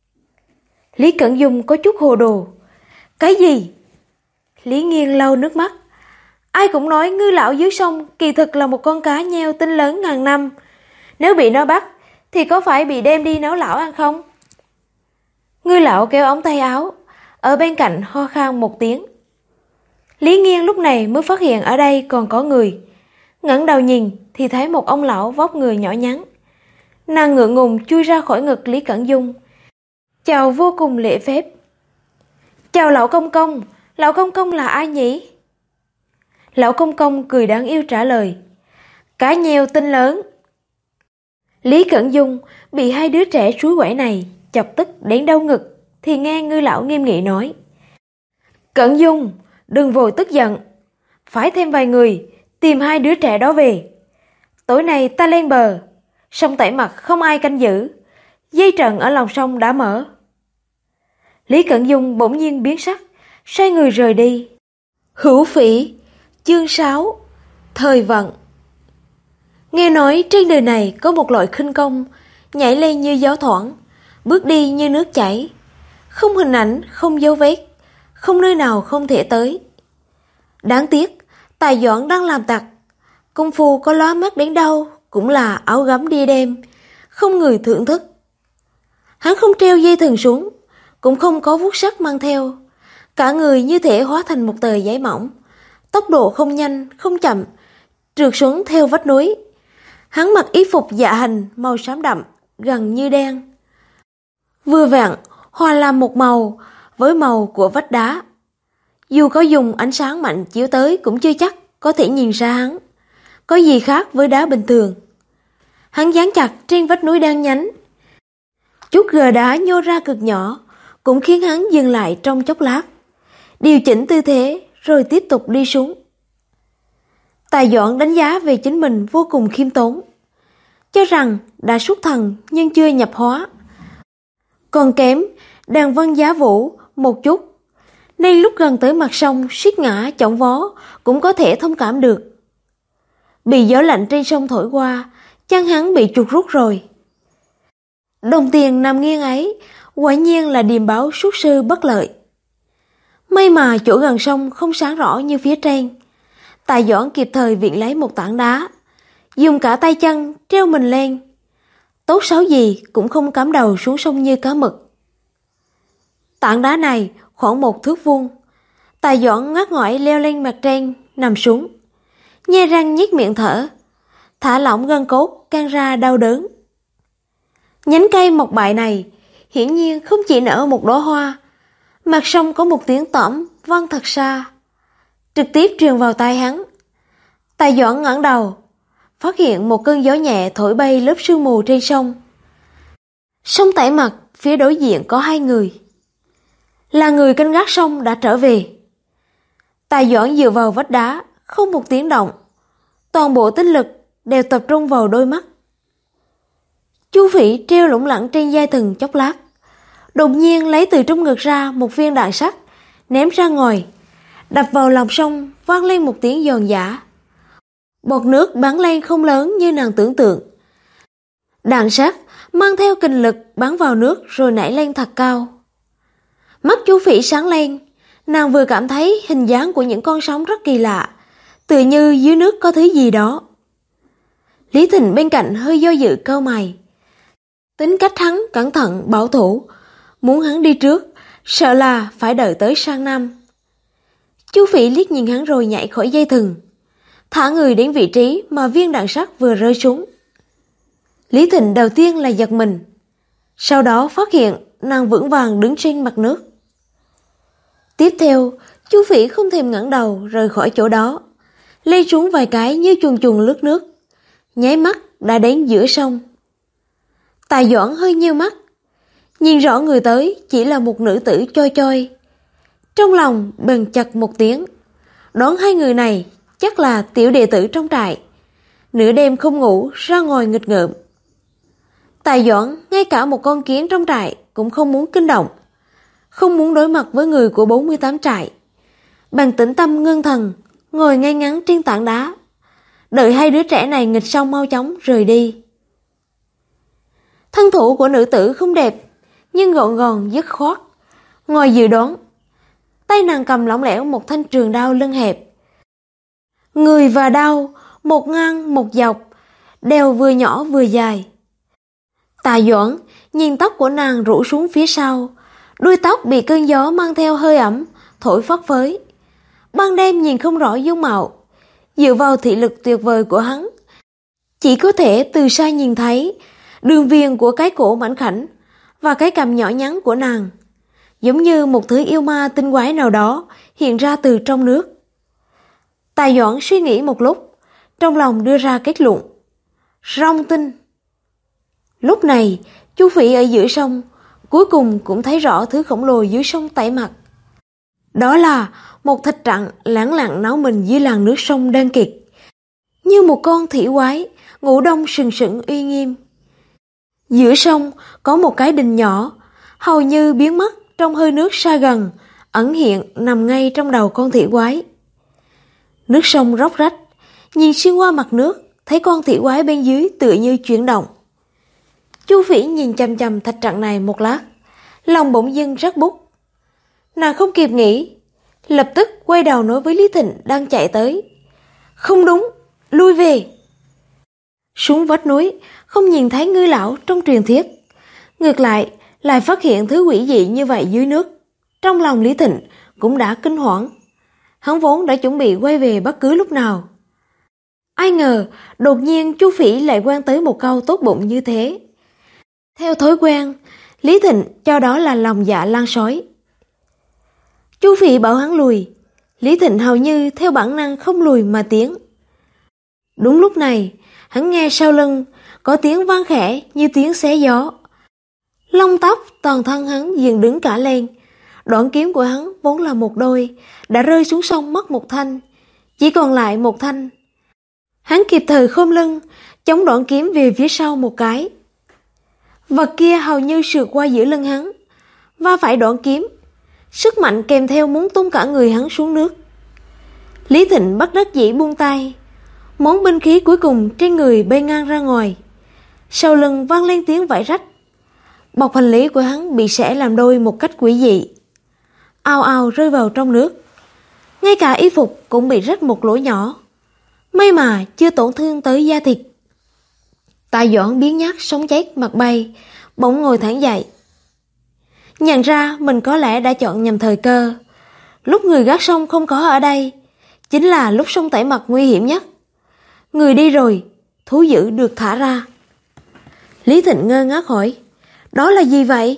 Lý Cẩn Dung có chút hồ đồ. Cái gì? Lý Nghiên lau nước mắt. Ai cũng nói ngư lão dưới sông kỳ thực là một con cá nheo tinh lớn ngàn năm. Nếu bị nó bắt, thì có phải bị đem đi nấu lẩu ăn không? Ngư lão kéo ống tay áo, ở bên cạnh ho khan một tiếng. Lý Nghiên lúc này mới phát hiện ở đây còn có người. Ngẩng đầu nhìn thì thấy một ông lão vóc người nhỏ nhắn. Nàng ngượng ngùng chui ra khỏi ngực Lý Cẩn Dung, chào vô cùng lễ phép. Chào lão công công là ai nhỉ? Lão công công cười đáng yêu trả lời. Cá nheo tinh lớn. Lý Cẩn Dung bị hai đứa trẻ suối quẩy này chọc tức đến đau ngực, thì nghe ngư lão nghiêm nghị nói. Cẩn Dung, đừng vội tức giận, phải thêm vài người tìm hai đứa trẻ đó về. Tối nay ta lên bờ, sông Tẩy Mặt không ai canh giữ, dây trận ở lòng sông đã mở. Lý Cẩn Dung bỗng nhiên biến sắc, xoay người rời đi. Hữu Phỉ, chương 6, thời vận. Nghe nói trên đời này có một loại khinh công, nhảy lên như gió thoảng, bước đi như nước chảy, không hình ảnh, không dấu vết, không nơi nào không thể tới. Đáng tiếc, Tài Doãn đang làm tặc, công phu có lóa mắt đến đâu cũng là áo gấm đi đêm, không người thưởng thức. Hắn không treo dây thừng xuống, cũng không có vuốt sắt mang theo, cả người như thể hóa thành một tờ giấy mỏng, tốc độ không nhanh không chậm, trượt xuống theo vách núi. Hắn mặc y phục dạ hành màu xám đậm, gần như đen, vừa vặn hòa làm một màu với màu của vách đá. Dù có dùng ánh sáng mạnh chiếu tới cũng chưa chắc có thể nhìn ra hắn có gì khác với đá bình thường. Hắn dán chặt trên vách núi đen nhánh, chút gờ đá nhô ra cực nhỏ cũng khiến hắn dừng lại trong chốc lát, điều chỉnh tư thế rồi tiếp tục đi xuống. Tài Doãn đánh giá về chính mình vô cùng khiêm tốn, cho rằng đã xuất thần nhưng chưa nhập hóa, còn kém đàn Văn Giá Vũ một chút, nên lúc gần tới mặt sông suýt ngã chỏng vó cũng có thể thông cảm được. Bị gió lạnh trên sông thổi qua, chân hắn bị chuột rút rồi. Đồng tiền nằm nghiêng ấy quả nhiên là điềm báo xuất sư bất lợi. May mà chỗ gần sông không sáng rõ như phía trên. Tài Doãn kịp thời viện lấy một tảng đá, dùng cả tay chân treo mình lên. Tốt xấu gì cũng không cắm đầu xuống sông như cá mực. Tảng đá này khoảng 1 thước vuông. Tài Doãn ngắt ngoải leo lên mặt trên, nằm xuống, nhe răng nhếch miệng thở, thả lỏng gân cốt căng ra đau đớn. Nhánh cây mọc bại này hiển nhiên không chỉ nở một đóa hoa. Mặt sông có một tiếng tỏm vang thật xa, trực tiếp truyền vào tai hắn. Tài Doãn ngẩng đầu, phát hiện một cơn gió nhẹ thổi bay lớp sương mù trên sông. Sông Tẩy Mặt phía đối diện có 2 người, là người canh gác sông đã trở về. Tài Doãn dựa vào vách đá, không một tiếng động, toàn bộ tinh lực đều tập trung vào đôi mắt. Chu Phỉ treo lủng lẳng trên dây thừng chốc lát, đột nhiên lấy từ trong ngực ra một viên đạn sắt, ném ra ngoài, đập vào lòng sông, vang lên một tiếng giòn giã. Bọt nước bắn lên không lớn như nàng tưởng tượng. Đạn sắt mang theo kình lực bắn vào nước rồi nảy lên thật cao. Mắt Chu Phỉ sáng lên, nàng vừa cảm thấy hình dáng của những con sóng rất kỳ lạ, tựa như dưới nước có thứ gì đó. Lý Thịnh bên cạnh hơi do dự cau mày. Tính cách hắn cẩn thận bảo thủ, muốn hắn đi trước, sợ là phải đợi tới sang năm. Chu Phỉ liếc nhìn hắn rồi nhảy khỏi dây thừng, thả người đến vị trí mà viên đạn sắt vừa rơi xuống. Lý Thịnh đầu tiên là giật mình, sau đó phát hiện nàng vững vàng đứng trên mặt nước. Tiếp theo, Chu Phỉ không thèm ngẩng đầu rời khỏi chỗ đó, lên xuống vài cái như chuồn chuồn lướt nước, nháy mắt đã đến giữa sông. Tài Doãn hơi nheo mắt, nhìn rõ người tới chỉ là một nữ tử choi choi. Trong lòng bèn chật một tiếng, đoán hai người này chắc là tiểu đệ tử trong trại, nửa đêm không ngủ ra ngồi nghịch ngợm. Tài Doãn ngay cả một con kiến trong trại cũng không muốn kinh động, không muốn đối mặt với người của 48 trại. Bằng tĩnh tâm ngưng thần, ngồi ngay ngắn trên tảng đá, đợi hai đứa trẻ này nghịch xong mau chóng rời đi. Thân thủ của nữ tử không đẹp, nhưng gọn gòn dứt khoát. Ngoài dự đoán, tay nàng cầm lỏng lẻo một thanh trường đao lưng hẹp. Người và đao, một ngang một dọc, đều vừa nhỏ vừa dài. Tài Doãn nhìn tóc của nàng rủ xuống phía sau, đuôi tóc bị cơn gió mang theo hơi ẩm, thổi phất phới. Ban đêm nhìn không rõ dung mạo, dựa vào thị lực tuyệt vời của hắn, chỉ có thể từ xa nhìn thấy đường viền của cái cổ mảnh khảnh và cái cằm nhỏ nhắn của nàng, giống như một thứ yêu ma tinh quái nào đó hiện ra từ trong nước. Tài Doãn suy nghĩ một lúc, trong lòng đưa ra kết luận: Rong tinh. Lúc này, Chu Phỉ ở giữa sông, cuối cùng cũng thấy rõ thứ khổng lồ dưới sông tẩy mặt. Đó là một thạch trạng lãng lặng náo mình dưới làn nước sông đen kịt, như một con thủy quái ngủ đông sừng sững uy nghiêm. Giữa sông có một cái đình nhỏ, hầu như biến mất trong hơi nước xa gần, ẩn hiện nằm ngay trong đầu con thủy quái. Nước sông róc rách, nhìn xuyên qua mặt nước, thấy con thủy quái bên dưới tựa như chuyển động. Chu Phỉ nhìn chằm chằm thạch trạng này một lát, lòng bỗng dưng rắc bút. Nàng không kịp nghĩ, lập tức quay đầu nói với Lý Thịnh đang chạy tới: Không đúng, lui về. Xuống vách núi, không nhìn thấy Ngư lão trong truyền thuyết, ngược lại phát hiện thứ quỷ dị như vậy dưới nước. Trong lòng Lý Thịnh cũng đã kinh hoảng, hắn vốn đã chuẩn bị quay về bất cứ lúc nào. Ai ngờ đột nhiên Chu Phỉ lại quan tới một câu tốt bụng như thế. Theo thói quen, Lý Thịnh cho đó là lòng dạ lan sói. Chu Phỉ bảo hắn lùi, Lý Thịnh hầu như theo bản năng không lùi mà tiến. Đúng lúc này, hắn nghe sau lưng có tiếng vang khẽ như tiếng xé gió. Lông tóc toàn thân hắn dựng đứng cả lên. Đoạn kiếm của hắn vốn là một đôi, đã rơi xuống sông mất một thanh, chỉ còn lại một thanh. Hắn kịp thời khom lưng, chống đoạn kiếm về phía sau một cái. Vật kia hầu như sượt qua giữa lưng hắn, va phải đoạn kiếm, sức mạnh kèm theo muốn tung cả người hắn xuống nước. Lý Thịnh bất đắc dĩ buông tay, món binh khí cuối cùng trên người bay ngang ra ngoài. Sau lưng vang lên tiếng vải rách. Bọc hành lý của hắn bị xẻ làm đôi một cách quỷ dị, ào ào rơi vào trong nước. Ngay cả y phục cũng bị rách một lỗ nhỏ, may mà chưa tổn thương tới da thịt. Tài Doãn biến nhát sống chết mặt bay, bỗng ngồi thẳng dậy. Nhận ra mình có lẽ đã chọn nhầm thời cơ. Lúc người gác sông không có ở đây, chính là lúc sông tẩy mặt nguy hiểm nhất. Người đi rồi, thú dữ được thả ra. Lý Thịnh ngơ ngác hỏi: Đó là gì vậy?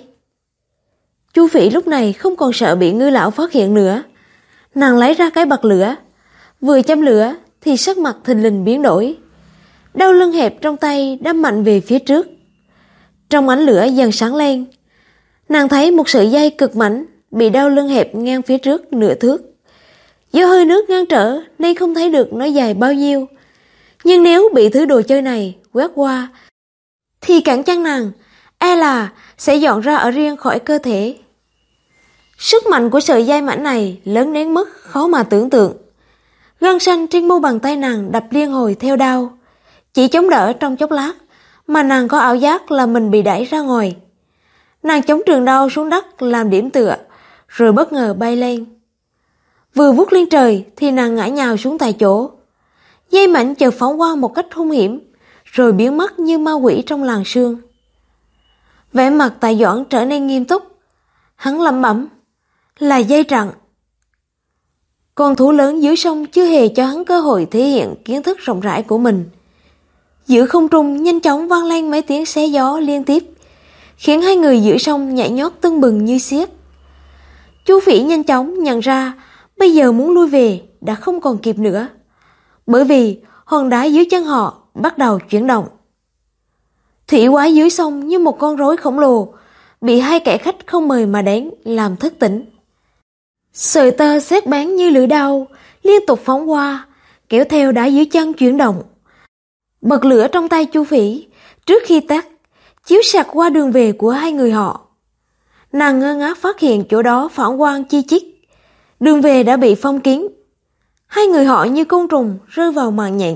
Chu Phỉ lúc này không còn sợ bị Ngư lão phát hiện nữa. Nàng lấy ra cái bật lửa, vừa châm lửa thì sắc mặt thình lình biến đổi. Đao lưng hẹp trong tay đâm mạnh về phía trước. Trong ánh lửa dần sáng lên, nàng thấy một sợi dây cực mảnh bị đao lưng hẹp ngang phía trước nửa thước. Do hơi nước ngăn trở nên không thấy được nó dài bao nhiêu, nhưng nếu bị thứ đồ chơi này quét qua thì cẳng chân nàng e là sẽ dọn ra ở riêng khỏi cơ thể. Sức mạnh của sợi dây mảnh này lớn đến mức khó mà tưởng tượng. Gân xanh trên mu bàn tay nàng đập liên hồi theo đao. Chỉ chống đỡ trong chốc lát mà nàng có ảo giác là mình bị đẩy ra ngoài. Nàng chống trường đao xuống đất làm điểm tựa, rồi bất ngờ bay lên. Vừa vút lên trời thì nàng ngã nhào xuống tại chỗ. Dây mảnh chợt phóng qua một cách hung hiểm, rồi biến mất như ma quỷ trong làn sương. Vẻ mặt Tạ Doãn trở nên nghiêm túc. Hắn lẩm bẩm, là dây trận. Con thú lớn dưới sông chưa hề cho hắn cơ hội thể hiện kiến thức rộng rãi của mình. Giữa không trung nhanh chóng vang lên mấy tiếng xé gió liên tiếp, khiến hai người giữa sông nhảy nhót tưng bừng như xiếc. Chu Phỉ nhanh chóng nhận ra bây giờ muốn lui về đã không còn kịp nữa, bởi vì hòn đá dưới chân họ bắt đầu chuyển động. Thủy quái dưới sông như một con rối khổng lồ bị hai kẻ khách không mời mà đến làm thức tỉnh. Sợi tơ xếp bén như lưỡi đao liên tục phóng qua, kéo theo đá dưới chân chuyển động. Bật lửa trong tay Chu Phỉ trước khi tắt chiếu sạc qua đường về của hai người họ. Nàng ngơ ngác phát hiện chỗ đó phản quang chi chít, đường về đã bị phong kín. Hai người họ như côn trùng rơi vào màn nhện.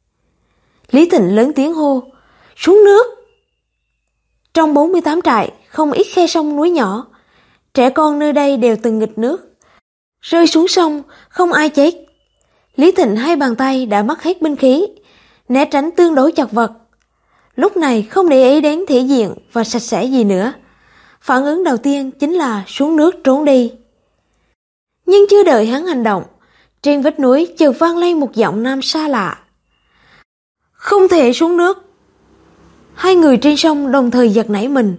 Lý Thịnh lớn tiếng hô, xuống nước. Trong 48 trại không ít khe sông núi nhỏ, trẻ con nơi đây đều từng nghịch nước, rơi xuống sông không ai chết. Lý Thịnh hai bàn tay đã mất hết binh khí, né tránh tương đối chật vật. Lúc này không để ý đến thể diện và sạch sẽ gì nữa, phản ứng đầu tiên chính là xuống nước trốn đi. Nhưng chưa đợi hắn hành động, trên vách núi chợt vang lên một giọng nam xa lạ. Không thể xuống nước. Hai người trên sông đồng thời giật nảy mình.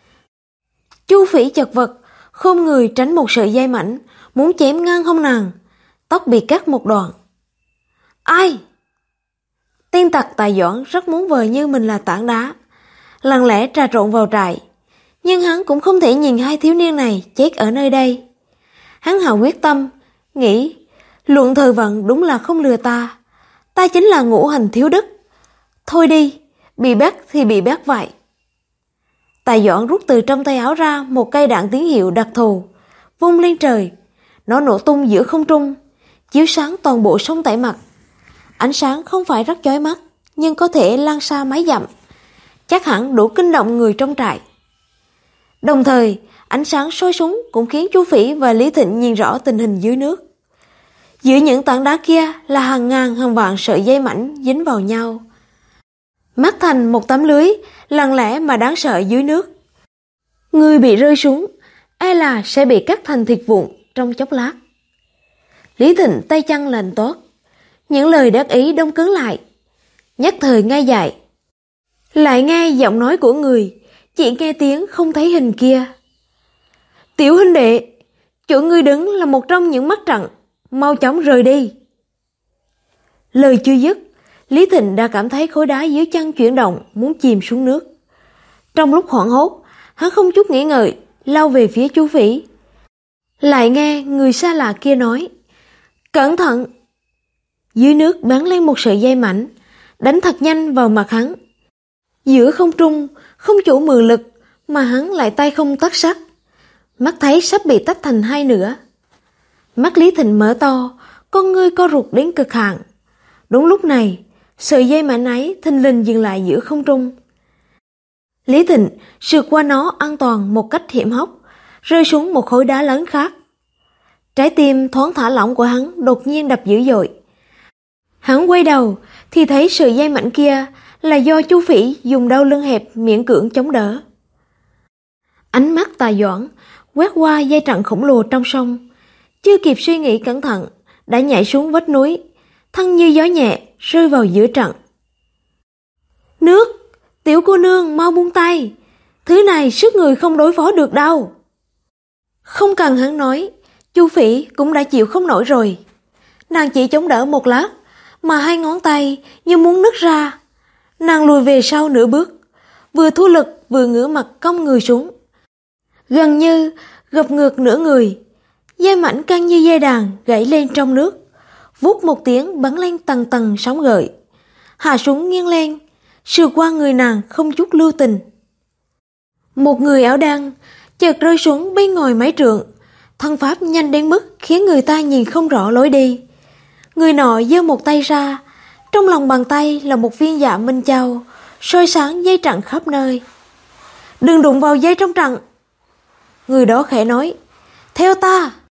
Chu Phỉ chật vật, khom người tránh một sợi dây mảnh, muốn chém ngang hông nàng, tóc bị cắt một đoạn. Ai? Tên tặc Tạ Doãn rất muốn vờ như mình là tảng đá, lặng lẽ trà trộn vào trại, nhưng hắn cũng không thể nhìn hai thiếu niên này chết ở nơi đây. Hắn hạ quyết tâm, nghĩ, luận thời vận đúng là không lừa ta, ta chính là ngũ hành thiếu đức. Thôi đi, bị bắt thì bị bắt vậy. Tạ Doãn rút từ trong tay áo ra một cây đạn tín hiệu đặc thù, vung lên trời, nó nổ tung giữa không trung, chiếu sáng toàn bộ sông Tải Mặt. Ánh sáng không phải rất chói mắt, nhưng có thể lan xa mấy dặm, chắc hẳn đủ kinh động người trong trại. Đồng thời, ánh sáng soi súng cũng khiến Chu Phỉ và Lý Thịnh nhìn rõ tình hình dưới nước. Giữa những tảng đá kia là hàng ngàn hàng vạn sợi dây mảnh dính vào nhau, mắc thành một tấm lưới lặng lẽ mà đáng sợ dưới nước. Người bị rơi xuống e là sẽ bị cắt thành thịt vụn trong chốc lát. Lý Thịnh tay chân lạnh toát, những lời đắc ý đông cứng lại, nhất thời ngay dại. Lại nghe giọng nói của người, chỉ nghe tiếng không thấy hình kia. Tiểu huynh đệ, chỗ ngươi đứng là một trong những mắt trận, mau chóng rời đi. Lời chưa dứt, Lý Thịnh đã cảm thấy khối đá dưới chân chuyển động muốn chìm xuống nước. Trong lúc hoảng hốt, hắn không chút nghĩ ngợi lao về phía Chu Phỉ. Lại nghe người xa lạ kia nói, cẩn thận. Dưới nước bắn lên một sợi dây mảnh, đánh thật nhanh vào mặt hắn. Giữa không trung, không chủ mượn lực mà hắn lại tay không tấc sắt, mắt thấy sắp bị tách thành hai nửa. Mắt Lý Thịnh mở to, con ngươi co rụt đến cực hạn. Đúng lúc này, sợi dây mảnh ấy thình lình dừng lại giữa không trung. Lý Thịnh sượt qua nó an toàn một cách hiểm hóc, rơi xuống một khối đá lớn khác. Trái tim thoáng thả lỏng của hắn đột nhiên đập dữ dội. Hắn quay đầu thì thấy sợi dây mảnh kia là do Chu Phỉ dùng đau lưng hẹp miễn cưỡng chống đỡ. Ánh mắt Tạ Doãn quét qua dây trận khổng lồ trong sông, chưa kịp suy nghĩ cẩn thận đã nhảy xuống vách núi, thân như gió nhẹ rơi vào giữa trận. Nước, tiểu cô nương mau buông tay, thứ này sức người không đối phó được đâu. Không cần hắn nói, Chu Phỉ cũng đã chịu không nổi rồi. Nàng chỉ chống đỡ một lát mà hai ngón tay như muốn nứt ra. Nàng lùi về sau nửa bước, vừa thu lực vừa ngửa mặt cong người xuống, gần như gập ngược nửa người. Dây mảnh căng như dây đàn gãy lên trong nước, vút một tiếng bắn lên tầng tầng sóng gợn, hạ xuống nghiêng lên, sượt qua người nàng không chút lưu tình. Một người áo đen chợt rơi xuống bên ngoài mấy trượng, thân pháp nhanh đến mức khiến người ta nhìn không rõ lối đi. Người nọ giơ một tay ra, trong lòng bàn tay là một viên dạ minh châu, soi sáng dây trận khắp nơi. Đừng đụng vào dây trong trận. Người đó khẽ nói, theo ta.